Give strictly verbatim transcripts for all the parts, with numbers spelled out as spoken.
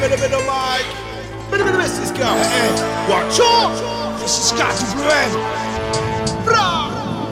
le mets le mic. Mets le mets six K. Watch out. six K W M. Bra.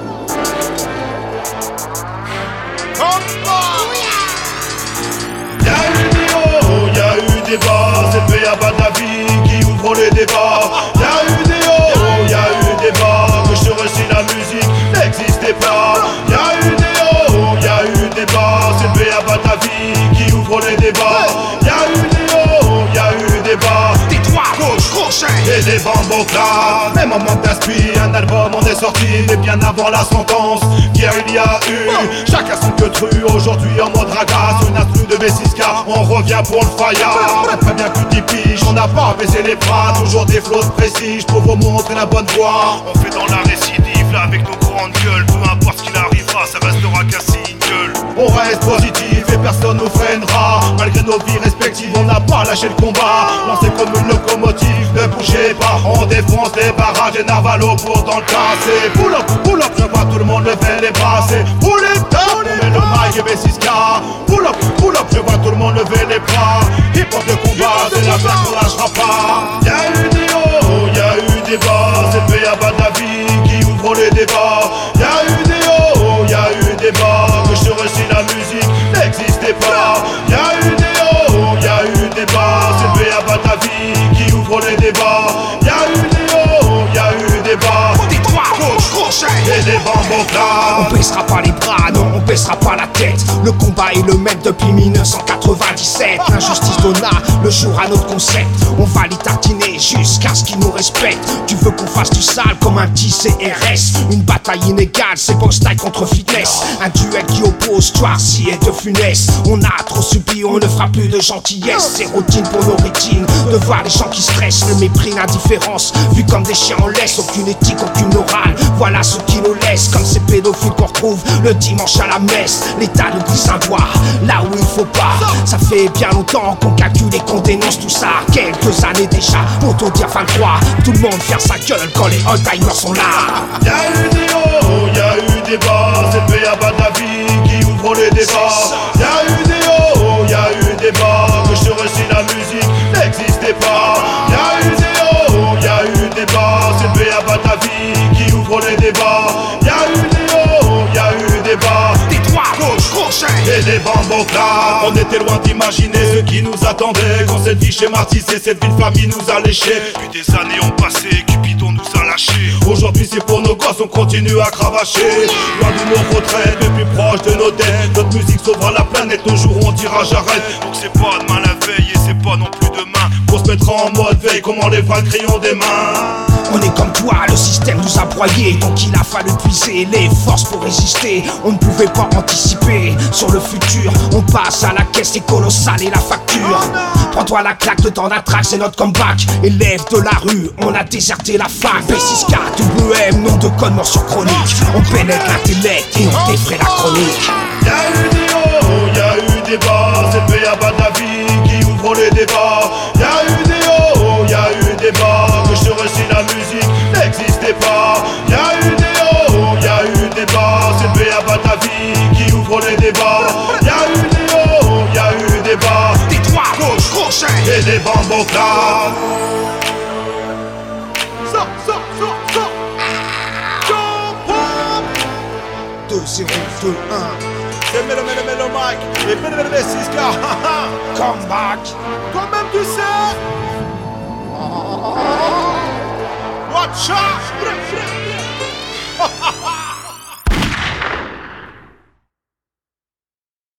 Y'a eu des hauts, y'a eu des bas. C'est le P A Badavi qui ouvre les débats. Y'a eu des hauts, y'a eu des bas. Que je te récite la musique n'existait pas. Y'a eu des hauts, y'a eu des bas. C'est le P A Badavi qui ouvre les débats. Y'a eu des hauts, y'a eu des bas. Des droits, gauche, crochet. Et des bambos là. Même en manque d'inspi, un album on est sorti, mais bien avant la sentence. Hier il y a eu, chacun son que tru. Aujourd'hui en mode ragasse, une instru de B six K. On revient pour le faya. Très bien que tu piges, on n'a pas baissé les bras. Toujours des flots précis, je vous montrer la bonne voie. On fait dans la récidive là avec nos grandes gueules. Peu importe ce qu'il arrivera, ça restera qu'un single. On reste positif et personne nous freinera. Malgré nos vies respectives, on n'a pas lâché le combat. Lancé comme une locomotive, ne bougez pas. On défonce les barrages et Narvalo pour dans le casser. Pull up, pull up, je vois tout le monde lever les bras. C'est pull it down, on met le mic et B six K. Pull up, pull up, je vois tout le monde lever les bras. Hip hop de combat, c'est la place qu'on lâchera pas. Y'a eu des hauts, y'a eu des bas. C'est le P A Badavi qui ouvre les débats. Y'a eu des hauts, y'a eu des bas. Que je te récite la musique n'existait pas. Y'a eu des hauts, y'a eu des bas. C'est le P A Badavi qui ouvre les débats. Y'a eu des hauts, y'a eu des bas. Des droits, gauche, crochet. Et des bambos là. On baissera pas les bras, non, on baissera pas la tête. Le combat est le même depuis mille neuf cent quatre-vingt-dix-sept. L'injustice donna le jour à notre concept. On va les tartiner jusqu'à ce qu'ils nous respectent. Tu veux qu'on fasse du sale comme un petit C R S. Une bataille inégale, c'est box style contre fitness. Un duel qui oppose Stuarcy et De Funès. On a trop subi, on ne fera plus de gentillesse. C'est routine pour nos rétines de voir les gens qui stressent. Le mépris, l'indifférence, vu comme des chiens en laisse. Aucune éthique, aucune morale, voilà ce qui nous laisse. Comme ces pédophiles qu'on retrouve le dimanche à la messe. L'État nous dit savoir là où il faut pas. Ça fait bien longtemps qu'on calcule et qu'on dénonce tout ça. Quelques années déjà, pour tout dire vingt-trois. Tout le monde ferme sa gueule quand les old-timers sont là. Y'a eu des hauts, y'a eu des bas. C'est le P A Badavi qui ouvre les débats. Y'a eu des hauts, y'a eu des bas. Que je te récite la musique n'existait pas. Y'a eu des hauts, y'a eu des bas. C'est le P A Badavi qui ouvre les débats. Y'a eu des hauts, y'a eu des bas. Des droits, gauche, crochet. Et des bambos là. On était loin d'imaginer ce qui nous attendait. Quand cette vie schématisée, cette vie de famille nous a léchés. Puis des années ont passé, Cupidon nous a lâchés. Aujourd'hui c'est pour nos gosses, on continue à cravacher. Loin de nos retraites, mais plus proche de nos dettes. Notre musique sauvera la planète, nos jours on dira j'arrête. Donc c'est pas demain la veille et c'est pas non plus demain. Pour se mettre en mode veille, comment les vrais crayons des mains. On est comme toi, le système nous a broyés. Donc il a fallu puiser les forces pour résister. On ne pouvait pas anticiper sur le futur. On passe à la caisse, c'est colossal et la facture. Prends-toi la claque, le temps d'un track, c'est notre comeback. Élève de la rue, on a déserté la fac. B six K W M, nom de code mention chronique. On pénètre l'intellect et on défraie la chronique. Y'a eu des hauts, y'a eu des bas. C'est le P A Badavi qui ouvre les débats. Y'a eu des hauts, y'a eu des bas. Que je te récite la musique n'existait pas. Y'a eu des hauts, y'a eu des bas. C'est le P A Badavi qui ouvre les débats. Y'a eu des hauts, y'a eu des bas. Des droits, gauche, crochet. Et des bambos là. Ça, ça, ça, ça. deux zéro deux un. C'est mets le mets le mets le mic. Et mets le mets six K. Come back. Toi-même tu sais. Watch out.